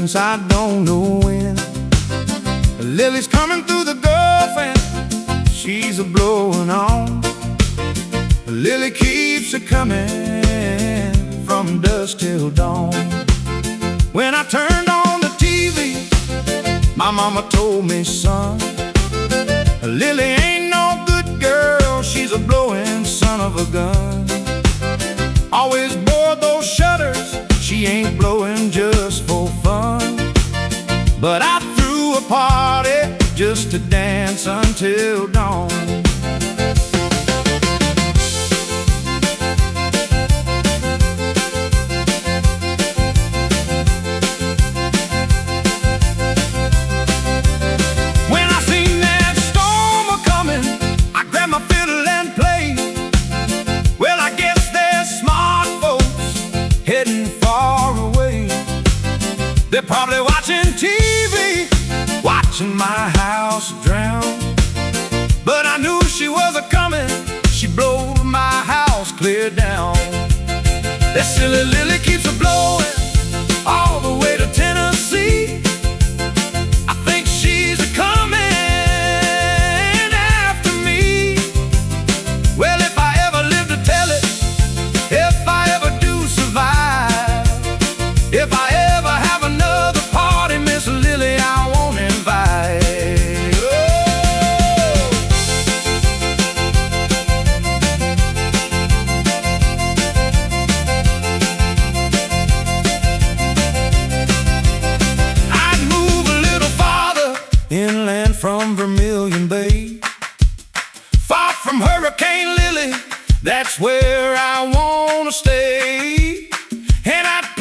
since I don't know when. Lily's coming through the Gulf and she's a blowing on. Lily keeps it coming from dusk till dawn. When I turned on the TV, my mama told me, son, Lily ain't no good girl, she's a blowing son of a gun. Always board those shutters, she ain't blowing just for fun. But I threw a party just to dance until dawn. When I seen that storm a-coming, I grabbed my fiddle and played. Well, I guess they're smart folks heading far away. They're probably watching TV, watching my house drown. But I knew she was a-coming, she'd blow my house clear down. That silly Lily keeps a-blowing all the way to Tennessee. I think she's a-coming after me. Well, if I ever live to tell it, if I ever do survive, if I ever have another party, Miss Lily, I won't invite. I'd move a little farther inland from Vermilion Bay, far from Hurricane Lily, that's where I wanna stay. And I'd